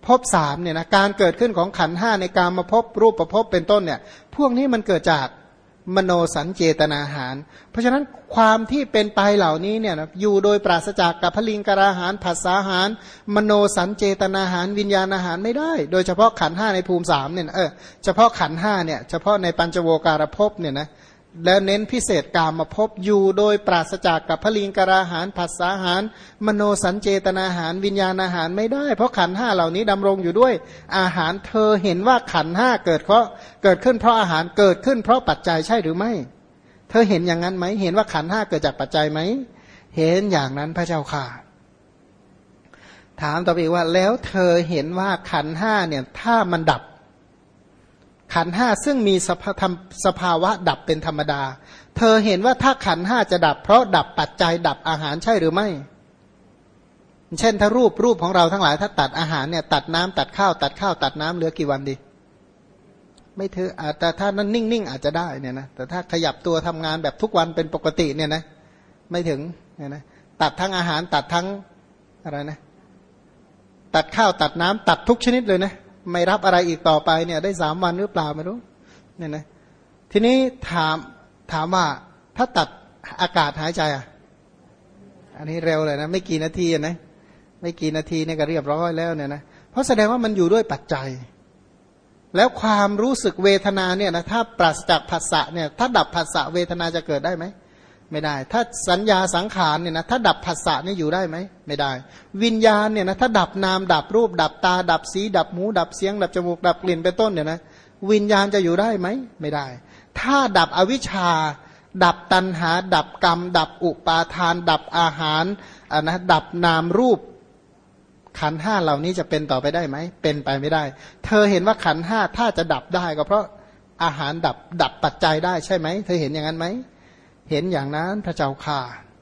ภพสามเนี่ยนะการเกิดขึ้นของขันธ์ห้าในกามภพรูปภพเป็นต้นเนี่ยพวกนี้มันเกิดจากมโนสัญเจตนาหารเพราะฉะนั้นความที่เป็นไปเหล่านี้เนี่ยนะอยู่โดยปราศจากกัพพลิงกราหารผัสสาหารมโนสัญเจตนาหารวิญญาณอาหารไม่ได้โดยเฉพาะขันธ์ห้าในภูมิสามเนี่ยเฉพาะขันธ์ห้าเนี่ยเฉพาะในปัญจโวการภพเนี่ยนะแล้วเน้นพิเศษกามภพอยู่โดยปราศจากกัพพลิงกราหารผัสสาหารมโนสัญเจตนาหารวิญญาณอาหารไม่ได้เพราะขันธ์ห้าเหล่านี้ดำรงอยู่ด้วยอาหารเธอเห็นว่าขันธ์ห้าเกิดขึ้นเพราะอาหารเกิดขึ้นเพราะปัจจัยใช่หรือไม่เธอเห็นอย่างนั้นไหมเห็นว่าขันธ์ห้าเกิดจากปัจจัยไหมเห็นอย่างนั้นพระเจ้าค่ะถามต่อไปอีกว่าแล้วเธอเห็นว่าขันธ์ห้าเนี่ยถ้ามันดับขันธ์ห้าซึ่งมีสภาวะดับเป็นธรรมดาเธอเห็นว่าถ้าขันธ์ห้าจะดับเพราะดับปัจจัยดับอาหารใช่หรือไม่เช่นถ้ารูปของเราทั้งหลายถ้าตัดอาหารเนี่ยตัดน้ำตัดข้าวตัดน้ำเหลือกี่วันดีไม่เธอแต่ถ้านั้นนิ่งๆอาจจะได้เนี่ยนะแต่ถ้าขยับตัวทำงานแบบทุกวันเป็นปกติเนี่ยนะไม่ถึงเนี่ยนะตัดทั้งอาหารตัดทั้งอะไรนะตัดข้าวตัดน้ำตัดทุกชนิดเลยนะไม่รับอะไรอีกต่อไปเนี่ยได้3 วันหรือเปล่าไม่รู้เนี่ยนะทีนี้ถามว่าถ้าตัดอากาศหายใจอันนี้เร็วเลยนะไม่กี่นาทีนะไม่กี่นาทีเนี่ยก็เรียบร้อยแล้วเนี่ยนะเพราะแสดงว่ามันอยู่ด้วยปัจจัยแล้วความรู้สึกเวทนาเนี่ยนะถ้าปราศจากผัสสะเนี่ยถ้าดับผัสสะเวทนาจะเกิดได้ไหมไม่ได้ถ้าสัญญาสังขารเนี่ยนะถ้าดับผัสสะนี่อยู่ได้ไหมไม่ได้วิญญาณเนี่ยนะถ้าดับนามดับรูปดับตาดับสีดับหูดับเสียงดับจมูกดับกลิ่นเป็นต้นเนี่ยนะวิญญาณจะอยู่ได้ไหมไม่ได้ถ้าดับอวิชชาดับตัณหาดับกรรมดับอุปาทานดับอาหารนะดับนามรูปขันธ์ห้าเหล่านี้จะเป็นต่อไปได้ไหมเป็นไปไม่ได้เธอเห็นว่าขันธ์ห้าถ้าจะดับได้ก็เพราะอาหารดับปัจจัยได้ใช่ไหมเธอเห็นอย่างนั้นไหมเห็นอย่างนั้นพระเจ้าค่ะ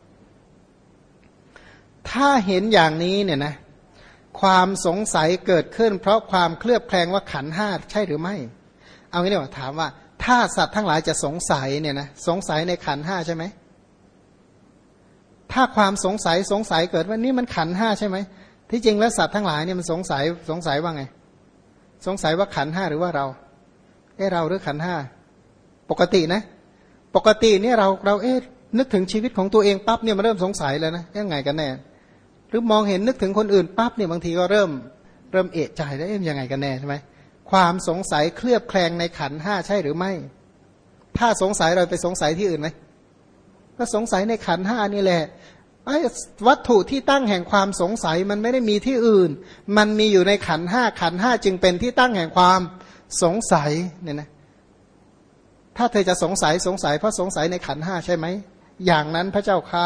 ถ้าเห็นอย่างนี้เนี่ยนะความสงสัยเกิดขึ้นเพราะความเคลือบแคลงว่าขันธ์ห้าใช่หรือไม่เอางี้ดีกว่าถามว่าถ้าสัตว์ทั้งหลายจะสงสัยเนี่ยนะสงสัยในขันธ์ห้าใช่ไหมถ้าความสงสัยเกิดว่านี่มันขันธ์ห้าใช่ไหมที่จริงแล้วสัตว์ทั้งหลายเนี่ยมันสงสัยว่าไงสงสัยว่าขันธ์ห้าหรือว่าเราเราหรือขันธ์ห้าปกตินะปกติเนี่ยเรานึกถึงชีวิตของตัวเองปั๊บเนี่ยมันเริ่มสงสัยแล้วนะยังไงกันแน่หรือมองเห็นนึกถึงคนอื่นปั๊บเนี่ยบางทีก็เริ่มเอะใจแล้วยังไงกันแน่ใช่ไหมความสงสัยเคลือบแคลงในขันธ์ห้าใช่หรือไม่ถ้าสงสัยเราไปสงสัยที่อื่นไหมก็สงสัยในขันธ์ห้านี่แหละวัตถุที่ตั้งแห่งความสงสัยมันไม่ได้มีที่อื่นมันมีอยู่ในขันธ์ห้าจึงเป็นที่ตั้งแห่งความสงสัยเนี่ยนะถ้าเธอจะสงสัยเพราะสงสัยในขันธ์ห้าใช่ไหมอย่างนั้นพระเจ้าค่ะ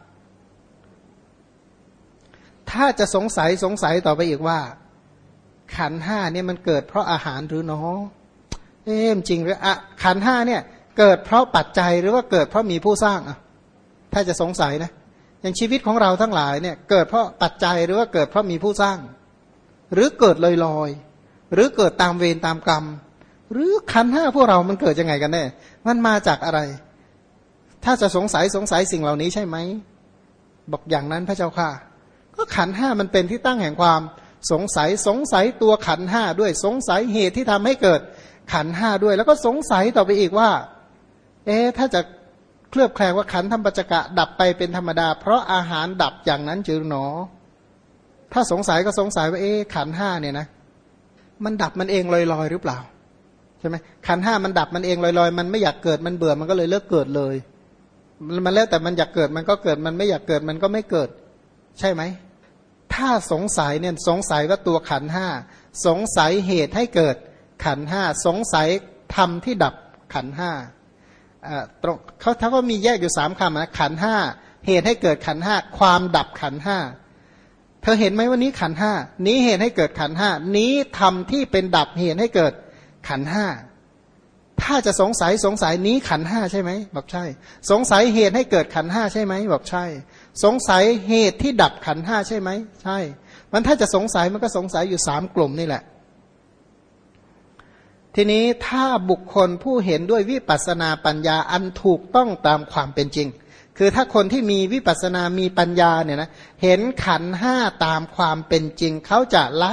ถ้าจะสงสัยต่อไปอีกว่าขันธ์ห้าเนี่ยมันเกิดเพราะอาหารหรือเนาะจริงหรือขันธ์ห้าเนี่ยเกิดเพราะปัจจัยหรือว่าเกิดเพราะมีผู้สร้างถ้าจะสงสัยนะอย่างชีวิตของเราทั้งหลายเนี่ยเกิดเพราะปัจจัยหรือว่าเกิดเพราะมีผู้สร้างหรือเกิดลอยหรือเกิดตามเวรตามกรรมหรือขันธ์ห้าพวกเรามันเกิดยังไงกันแน่มันมาจากอะไรถ้าจะสงสัยสิ่งเหล่านี้ใช่ไหมบอกอย่างนั้นพระเจ้าค่ะก็ขันธ์ห้ามันเป็นที่ตั้งแห่งความสงสัยตัวขันธ์ห้าด้วยสงสัยเหตุที่ทำให้เกิดขันธ์ห้าด้วยแล้วก็สงสัยต่อไปอีกว่าถ้าจะเคลือบแคลงว่าขันธ์ธรรมปัจจกะดับไปเป็นธรรมดาเพราะอาหารดับอย่างนั้นจือหนอถ้าสงสัยก็สงสัยว่าขันธ์ห้าเนี่ยนะมันดับมันเองลอยๆหรือเปล่าใช่ไหมขันธ์ห้ามันดับมันเองลอยๆมันไม่อยากเกิดมันเบื่อมันก็เลยเลิกเกิดเลยมันแล้วแต่มันอยากเกิดมันก็เกิดมันไม่อยากเกิดมันก็ไม่เกิดใช่ไหมถ้าสงสัยเนี่ยสงสัยว่าตัวขันธ์ห้าสงสัยเหตุให้เกิดขันธ์ห้าสงสัยธรรมที่ดับขันธ์ห้าตรงเขาก็มีแยกอยู่3 คำนะขันธ์ห้าเหตุให้เกิดขันธ์ห้าความดับขันธ์ห้าเธอเห็นไหมว่านี้ขันธ์ห้านี้เหตุให้เกิดขันธ์ห้านี้ธรรมที่เป็นดับเหตุให้เกิดขันธ์ห้าถ้าจะสงสัยนี้ขันธ์ห้าใช่ไหมบอกใช่สงสัยเหตุให้เกิดขันธ์ห้าใช่ไหมบอกใช่สงสัยเหตุที่ดับขันธ์ห้าใช่ไหมใช่มันถ้าจะสงสัยมันก็สงสัยอยู่3 กลุ่มนี่แหละทีนี้ถ้าบุคคลผู้เห็นด้วยวิปัสสนาปัญญาอันถูกต้องตามความเป็นจริงคือถ้าคนที่มีวิปัสสนามีปัญญาเนี่ยนะเห็นขันธ์ห้าตามความเป็นจริงเขาจะละ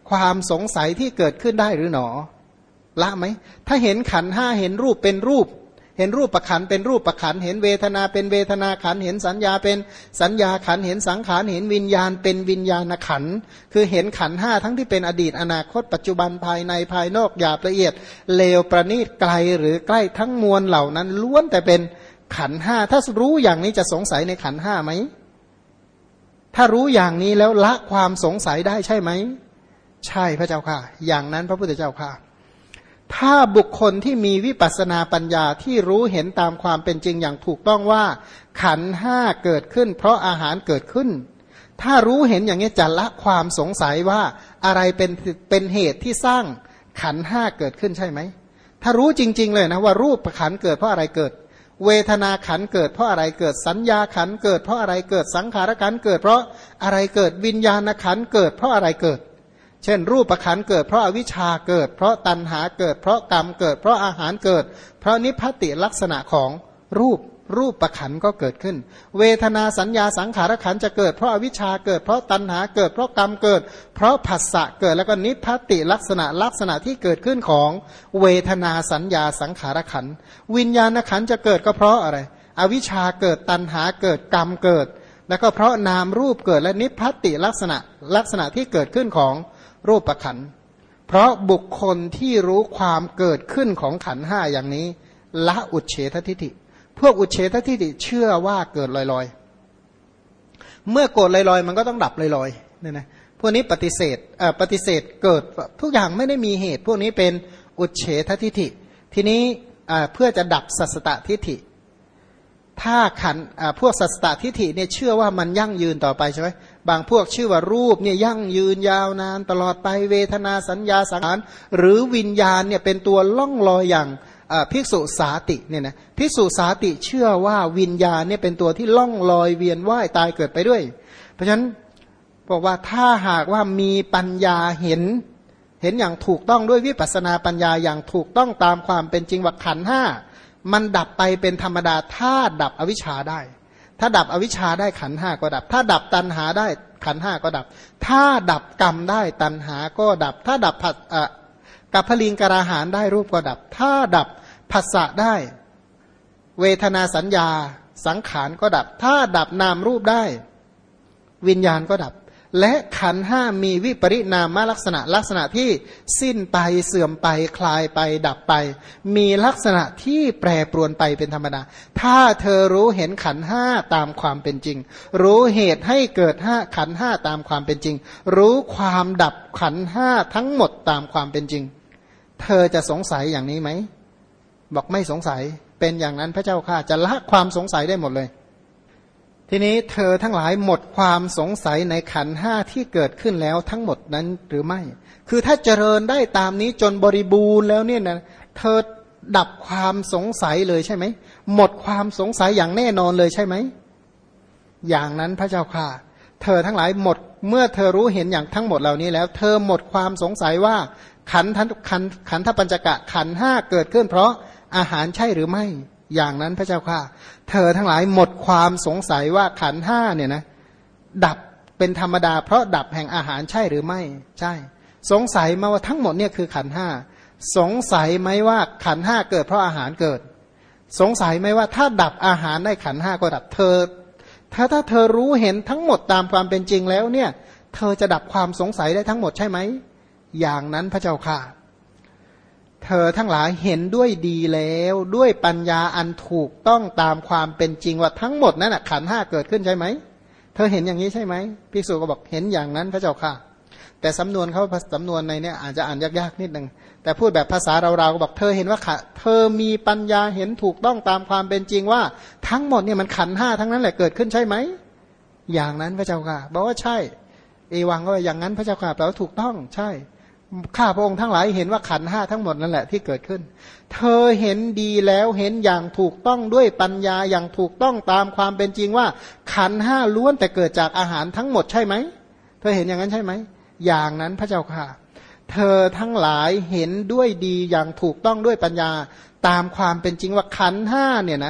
ความสงสัยที่เกิดขึ้นได้หรือหนอละไหมถ้าเห็นขันธ์ห้าเห็นรูปเป็นรูปเห็นรูปประขันเป็นรูปประขันเห็นเวทนาเป็นเวทนาขันเห็นสัญญาเป็นสัญญาขันเห็นสังขารเห็นวิญญาณเป็นวิญญาณขันคือเห็นขันห้าทั้งที่เป็นอดีตอนาคตปัจจุบันภายในภายนอกหยาบละเอียดเลวประณีตไกลหรือใกล้ทั้งมวลเหล่านั้นล้วนแต่เป็นขันห้าถ้ารู้อย่างนี้จะสงสัยในขันห้าไหมถ้ารู้อย่างนี้แล้วละความสงสัยได้ใช่ไหมใช่พระเจ้าค่ะอย่างนั้นพระพุทธเจ้าค่ะถ้าบุคคลที่มีวิปัสสนาปัญญาที่รู้เห็นตามความเป็นจริงอย่างถูกต้องว่าขันธ์ห้าเกิดขึ้นเพราะอาหารเกิดขึ้นถ้ารู้เห็นอย่างนี้จะละความสงสัยว่าอะไรเป็นเหตุที่สร้างขันธ์ห้าเกิดขึ้นใช่ไหมถ้ารู้จริงๆเลยนะว่ารูปขันธ์เกิดเพราะอะไรเกิดเวทนาขันธ์เกิดเพราะอะไรเกิดสัญญาขันธ์เกิดเพราะอะไรเกิดสังขารขันธ์เกิดเพราะอะไรเกิดวิญญาณขันธ์เกิดเพราะอะไรเกิดเช่นรูปขันธ์เกิดเพราะอวิชชาเกิดเพราะตัณหาเกิดเพราะกรรมเกิดเพราะอาหารเกิดเพราะนิพพติลักษณะของรูปขันธ์ก็เกิดขึ้นเวทนาสัญญาสังขารขันธ์จะเกิดเพราะอวิชชาเกิดเพราะตัณหาเกิดเพราะกรรมเกิดเพราะผัสสะเกิดแล้วก็นิพพติลักษณะที่เกิดขึ้นของเวทนาสัญญาสังขารขันธ์วิญญาณขันธ์จะเกิดก็เพราะอะไรอวิชชาเกิดตัณหาเกิดกรรมเกิดแล้วก็เพราะนามรูปเกิดและนิพพติลักษณะที่เกิดขึ้นของรูปขันธ์เพราะบุคคลที่รู้ความเกิดขึ้นของขันธ์ห้าอย่างนี้ละอุเฉททิฏฐิพวกอุเฉททิฏฐิเชื่อว่าเกิดลอยๆเมื่อเกิดลอยๆมันก็ต้องดับลอยๆเนี่ยนะพวกนี้ปฏิเสธเกิดทุกอย่างไม่ได้มีเหตุพวกนี้เป็นอุเฉททิฏฐิทีนี้เพื่อจะดับสัสสตทิฏฐิถ้าพวกสัสสตทิฏฐิเนี่ยเชื่อว่ามันยั่งยืนต่อไปใช่ไหมบางพวกชื่อว่ารูปเนี่ยยั่งยืนยาวนานตลอดไปเวทนาสัญญาสังขารหรือวิญญาณเนี่ยเป็นตัวล่องลอยอย่างภิกษุสาติเนี่ยนะภิกษุสาติเชื่อว่าวิญญาณเนี่ยเป็นตัวที่ล่องลอยเวียนว่ายตายเกิดไปด้วยเพราะฉะนั้นบอกว่าถ้าหากว่ามีปัญญาเห็นอย่างถูกต้องด้วยวิปัสสนาปัญญาอย่างถูกต้องตามความเป็นจริงว่าขันธ์ห้ามันดับไปเป็นธรรมดาถ้าดับอวิชชาได้ถ้าดับอวิชชาได้ขันธ์ห้าก็ดับถ้าดับตัณหาได้ขันธ์ห้าก็ดับถ้าดับกรรมได้ตัณหาก็ดับถ้าดับกัปพลิงกราหารได้รูปก็ดับถ้าดับผัสสะได้เวทนาสัญญาสังขารก็ดับถ้าดับนามรูปได้วิญญาณก็ดับและขันธ์ห้ามีวิปริณามลักษณะที่สิ้นไปเสื่อมไปคลายไปดับไปมีลักษณะที่แปรปรวนไปเป็นธรรมดาถ้าเธอรู้เห็นขันธ์ห้าตามความเป็นจริงรู้เหตุให้เกิดขันธ์ห้าตามความเป็นจริงรู้ความดับขันธ์ห้าทั้งหมดตามความเป็นจริงเธอจะสงสัยอย่างนี้ไหมบอกไม่สงสัยเป็นอย่างนั้นพระเจ้าข้าจะละความสงสัยได้หมดเลยทีนี้เธอทั้งหลายหมดความสงสัยในขันธ์ห้าที่เกิดขึ้นแล้วทั้งหมดนั้นหรือไม่คือถ้าเจริญได้ตามนี้จนบริบูรณ์แล้วเนี่ยนะเธอดับความสงสัยเลยใช่ไหมหมดความสงสัยอย่างแน่นอนเลยใช่ไหมอย่างนั้นพระเจ้าข้าเธอทั้งหลายหมดเมื่อเธอรู้เห็นอย่างทั้งหมดเหล่านี้แล้วเธอหมดความสงสัยว่าขันธปัญจกะขันธ์ห้าเกิดขึ้นเพราะอาหารใช่หรือไม่อย่างนั้นพระเจ้าค่ะเธอทั้งหลายหมดความสงสัยว่าขันธ์ห้าเนี่ยนะดับเป็นธรรมดาเพราะดับแห่งอาหารใช่หรือไม่ใช่สงสัยมาว่าทั้งหมดเนี่ยคือขันธ์ห้าสงสัยไหมว่าขันธ์ห้าเกิดเพราะอาหารเกิดสงสัยไหมว่าถ้าดับอาหารได้ขันธ์ห้าก็ดับเธอถ้าเธอรู้เห็นทั้งหมดตามความเป็นจริงแล้วเนี่ยเธอจะดับความสงสัยได้ทั้งหมดใช่ไหมอย่างนั้นพระเจ้าค่ะเธอทั้งหลายเห็นด้วยดีแล้วด้วยปัญญาอันถูกต้องตามความเป็นจริงว่าทั้งหมดนั้นขันธ์ห้าเกิดขึ้นใช่ไหมเธอเห็นอย่างนี้ใช่ไหมภิกษุก็บอกเห็นอย่างนั้นพระเจ้าค่ะแต่สำนวนเขาสำนวนในนี้อาจจะอ่านยากๆนิดนึงแต่พูดแบบภาษาเราๆก็บอกเธอเห็นว่าเธอมีปัญญาเห็นถูกต้องตามความเป็นจริงว่าทั้งหมดเนี่ยมันขันธ์ห้าทั้งนั้นแหละเกิดขึ้นใช่ไหมอย่างนั้นพระเจ้าค่ะบอกว่าใช่เอวังก็ว่าอย่างนั้นพระเจ้าค่ะแปลว่าถูกต้องใช่ข้าพระองค์ทั้งหลายเห็นว่าขันธ์ห้าทั้งหมดนั่นแหละที่เกิดขึ้นเธอเห็นดีแล้วเห็นอย่างถูกต้องด้วยปัญญาอย่างถูกต้องตามความเป็นจริงว่าขันธ์ห้าล้วนแต่เกิดจากอาหารทั้งหมดใช่ไหมเธอเห็นอย่างนั้นใช่ไหมอย่างนั้นพระเจ้าค่ะเธอทั้งหลายเห็นด้วยดีอย่างถูกต้องด้วยปัญญาตามความเป็นจริงว่าขันธ์ห้าเนี่ยนะ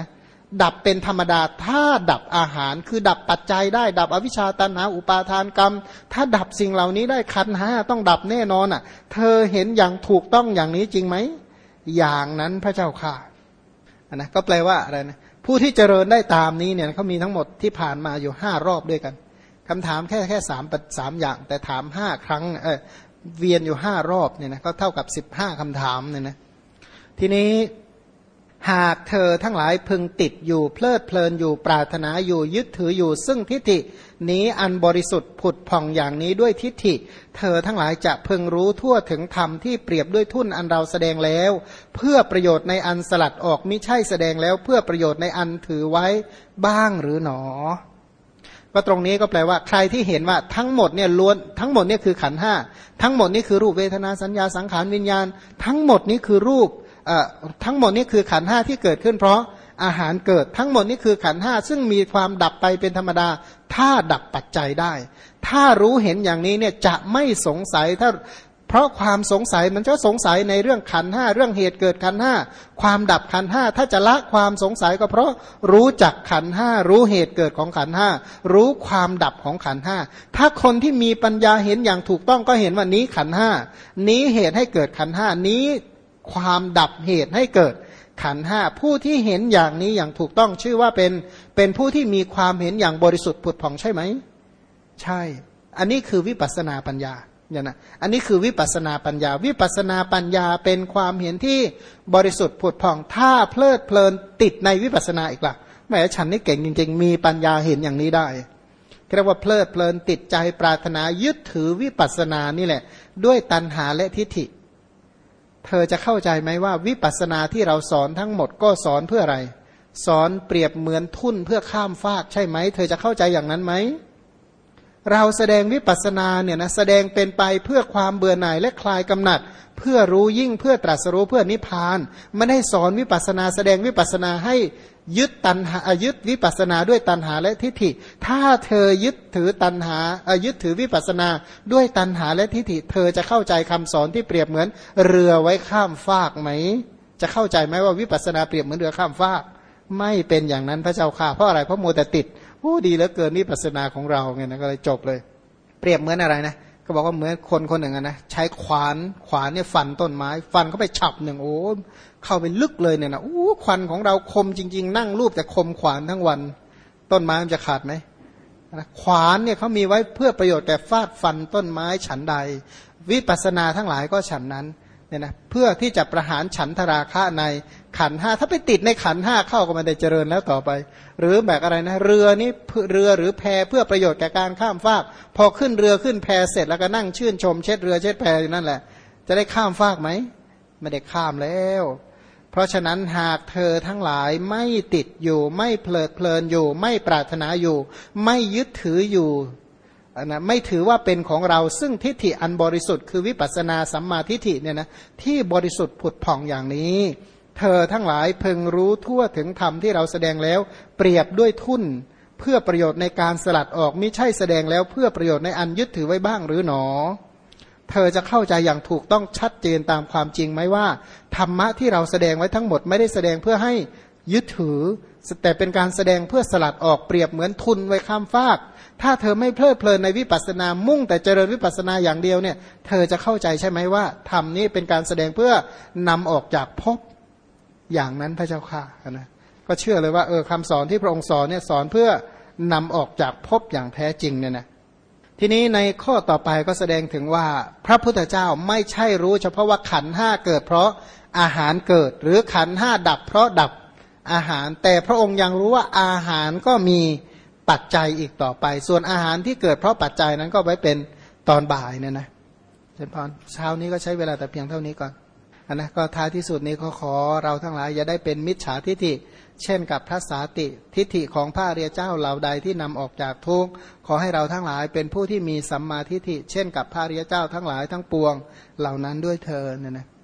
ดับเป็นธรรมดาถ้าดับอาหารคือดับปัจจัยได้ดับอวิชชาตัณหาอุปาทานกรรมถ้าดับสิ่งเหล่านี้ได้ขันธ์ห้าต้องดับแน่นอนอ่ะเธอเห็นอย่างถูกต้องอย่างนี้จริงไหมอย่างนั้นพระเจ้าค่ะนะก็แปลว่าอะไรนะผู้ที่เจริญได้ตามนี้เนี่ยเขามีทั้งหมดที่ผ่านมาอยู่5 รอบด้วยกันคำถามแค่3อย่างแต่ถาม5 ครั้งเวียนอยู่5 รอบเนี่ยนะก็เท่ากับ15 คำถามเนี่ยนะทีนี้หากเธอทั้งหลายพึงติดอยู่เพลิดเพลินอยู่ปรารถนาอยู่ยึดถืออยู่ซึ่งทิฏฐินี้อันบริสุทธิ์ผุดผ่องอย่างนี้ด้วยทิฏฐิเธอทั้งหลายจะพึงรู้ทั่วถึงธรรมที่เปรียบด้วยทุ่นอันเราแสดงแล้วเพื่อประโยชน์ในอันสลัดออกมิใช่แสดงแล้วเพื่อประโยชน์ในอันถือไว้บ้างหรือหนอก็ตรงนี้ก็แปลว่าใครที่เห็นว่าทั้งหมดเนี่ยล้วนทั้งหมดเนี่ยคือขันธ์ห้าทั้งหมดนี่คือรูปเวทนาสัญญาสังขารวิญญาณทั้งหมดนี้คือรูปทั้งหมดนี้คือขันธ์ห้าที่เกิดขึ้นเพราะอาหารเกิดทั้งหมดนี้คือขันธ์ห้าซึ่งมีความดับไปเป็นธรรมดาถ้าดับปัจจัยได้ถ้ารู้เห็นอย่างนี้เนี่ยจะไม่สงสัยถ้าเพราะความสงสัยมันจะสงสัยในเรื่องขันธ์ห้าเรื่องเหตุเกิดขันธ์ห้าความดับขันธ์ห้าถ้าจะละความสงสัยก็เพราะรู้จักขันธ์ห้ารู้เหตุเกิดของขันธ์ห้ารู้ความดับของขันธ์ห้าถ้าคนที่มีปัญญาเห็นอย่างถูกต้องก็เห็นว่านี้ขันธ์ห้านี้เหตุให้เกิดขันธ์ห้านี้ความดับเหตุให้เกิดขันธ์ห้าผู้ที่เห็นอย่างนี้อย่างถูกต้องชื่อว่าเป็นผู้ที่มีความเห็นอย่างบริสุทธิ์ผุดผ่องใช่ไหมใช่อันนี้คือวิปัสสนาปัญญาเนี่ยนะอันนี้คือวิปัสสนาปัญญาวิปัสสนาปัญญาเป็นความเห็นที่บริสุทธิ์ผุดผ่องถ้าเพลิดเพลินติดในวิปัสสนาอีกล่ะแม้ฉันนี่เก่งจริงๆมีปัญญาเห็นอย่างนี้ได้เรียกว่าเพลิดเพลินติดใจปรารถนายึดถือวิปัสสนานี่แหละด้วยตัณหาและทิฏฐิเธอจะเข้าใจไหมว่าวิปัสสนาที่เราสอนทั้งหมดก็สอนเพื่ออะไรสอนเปรียบเหมือนทุ่นเพื่อข้ามฟากใช่ไหมเธอจะเข้าใจอย่างนั้นไหมเราแสดงวิปัสสนาเนี่ยนะแสดงเป็นไปเพื่อความเบื่อหน่ายและคลายกำหนัดเพื่อรู้ยิ่งเพื่อตรัสรู้เพื่อนิพพานไม่ได้สอนวิปัสสนาแสดงวิปัสสนาให้ยึดตัณหายึดวิปัสสนาด้วยตัณหาและทิฏฐิถ้าเธอยึดถือตัณหายึดถือวิปัสสนาด้วยตัณหาและทิฏฐิเธอจะเข้าใจคำสอนที่เปรียบเหมือนเรือไว้ข้ามฟากไหมจะเข้าใจไหมว่าวิปัสสนาเปรียบเหมือนเรือข้ามฟากไม่เป็นอย่างนั้นพระเจ้าค่ะเพราะอะไรเพราะมัวแต่ติดโอ้ดีเหลือเกินวิปัสสนาของเราไงนะก็เลยจบเลยเปรียบเหมือนอะไรนะก็บอกว่าเหมือนคนคนหนึ่งนะใช้ขวานเนี่ยฟันต้นไม้ฟันเข้าไปฉับหนึ่งโอ้เข้าไปลึกเลยเนี่ยนะควันของเราคมจริงๆนั่งรูปแต่คมขวานทั้งวันต้นไม้มันจะขาดไหมขวานเนี่ยเขามีไว้เพื่อประโยชน์แต่ฟาดฟันต้นไม้ฉันใดวิปัสสนาทั้งหลายก็ฉันนั้นเนี่ยนะเพื่อที่จะประหารฉันทราคะในขันธ์ห้าถ้าไปติดในขันธ์ห้าเข้าก็ไม่ได้เจริญแล้วต่อไปหรือแบบอะไรนะเรือนี่เรือหรือแพเพื่อประโยชน์แก่การข้ามฟากพอขึ้นเรือขึ้นแพเสร็จแล้วก็นั่งชื่นชมเช็ดเรือเช็ดแพอยู่นั่นแหละจะได้ข้ามฟากไหมไม่ได้ข้ามแล้วเพราะฉะนั้นหากเธอทั้งหลายไม่ติดอยู่ไม่เพลิดเพลินอยู่ไม่ปรารถนาอยู่ไม่ยึดถืออยู่นะไม่ถือว่าเป็นของเราซึ่งทิฏฐิอันบริสุทธิ์คือวิปัสสนาสัมมาทิฏฐิเนี่ยนะที่บริสุทธิ์ผุดผ่องอย่างนี้เธอทั้งหลายพึงรู้ทั่วถึงธรรมที่เราแสดงแล้วเปรียบด้วยทุ่นเพื่อประโยชน์ในการสลัดออกมิใช่แสดงแล้วเพื่อประโยชน์ในอันยึดถือไว้บ้างหรือหนอเธอจะเข้าใจอย่างถูกต้องชัดเจนตามความจริงไหมว่าธรรมะที่เราแสดงไว้ทั้งหมดไม่ได้แสดงเพื่อให้ยึดถือแต่เป็นการแสดงเพื่อสลัดออกเปรียบเหมือนทุนไว้ข้ามฟากถ้าเธอไม่เพลิดเพลินในวิปัสสนามุ่งแต่เจริญวิปัสสนาอย่างเดียวเนี่ยเธอจะเข้าใจใช่ไหมว่าธรรมนี้เป็นการแสดงเพื่อนำออกจากภพอย่างนั้นพระเจ้าค่ะนะก็เชื่อเลยว่าคำสอนที่พระองค์สอนเนี่ยสอนเพื่อนำออกจากภพอย่างแท้จริงเนี่ยนะทีนี้ในข้อต่อไปก็แสดงถึงว่าพระพุทธเจ้าไม่ใช่รู้เฉพาะว่าขันธ์ห้าเกิดเพราะอาหารเกิดหรือขันธ์ห้าดับเพราะดับอาหารแต่พระองค์ยังรู้ว่าอาหารก็มีปัจจัยอีกต่อไปส่วนอาหารที่เกิดเพราะปัจจัยนั้นก็ไว้เป็นตอนบ่ายเนี่ยนะเช่นพรเช้านี้ก็ใช้เวลาแต่เพียงเท่านี้ก่อนนะก็ท้ายที่สุดนี้ขอเราทั้งหลายอย่าได้เป็นมิจฉาทิฏฐิเช่นกับพระสาติทิฏฐิของพระอริยเจ้าเหล่าใดที่นำออกจากทุกข์ขอให้เราทั้งหลายเป็นผู้ที่มีสัมมาทิฏฐิเช่นกับพระอริยเจ้าทั้งหลายทั้งปวงเหล่านั้นด้วยเถิดเนี่ยนะ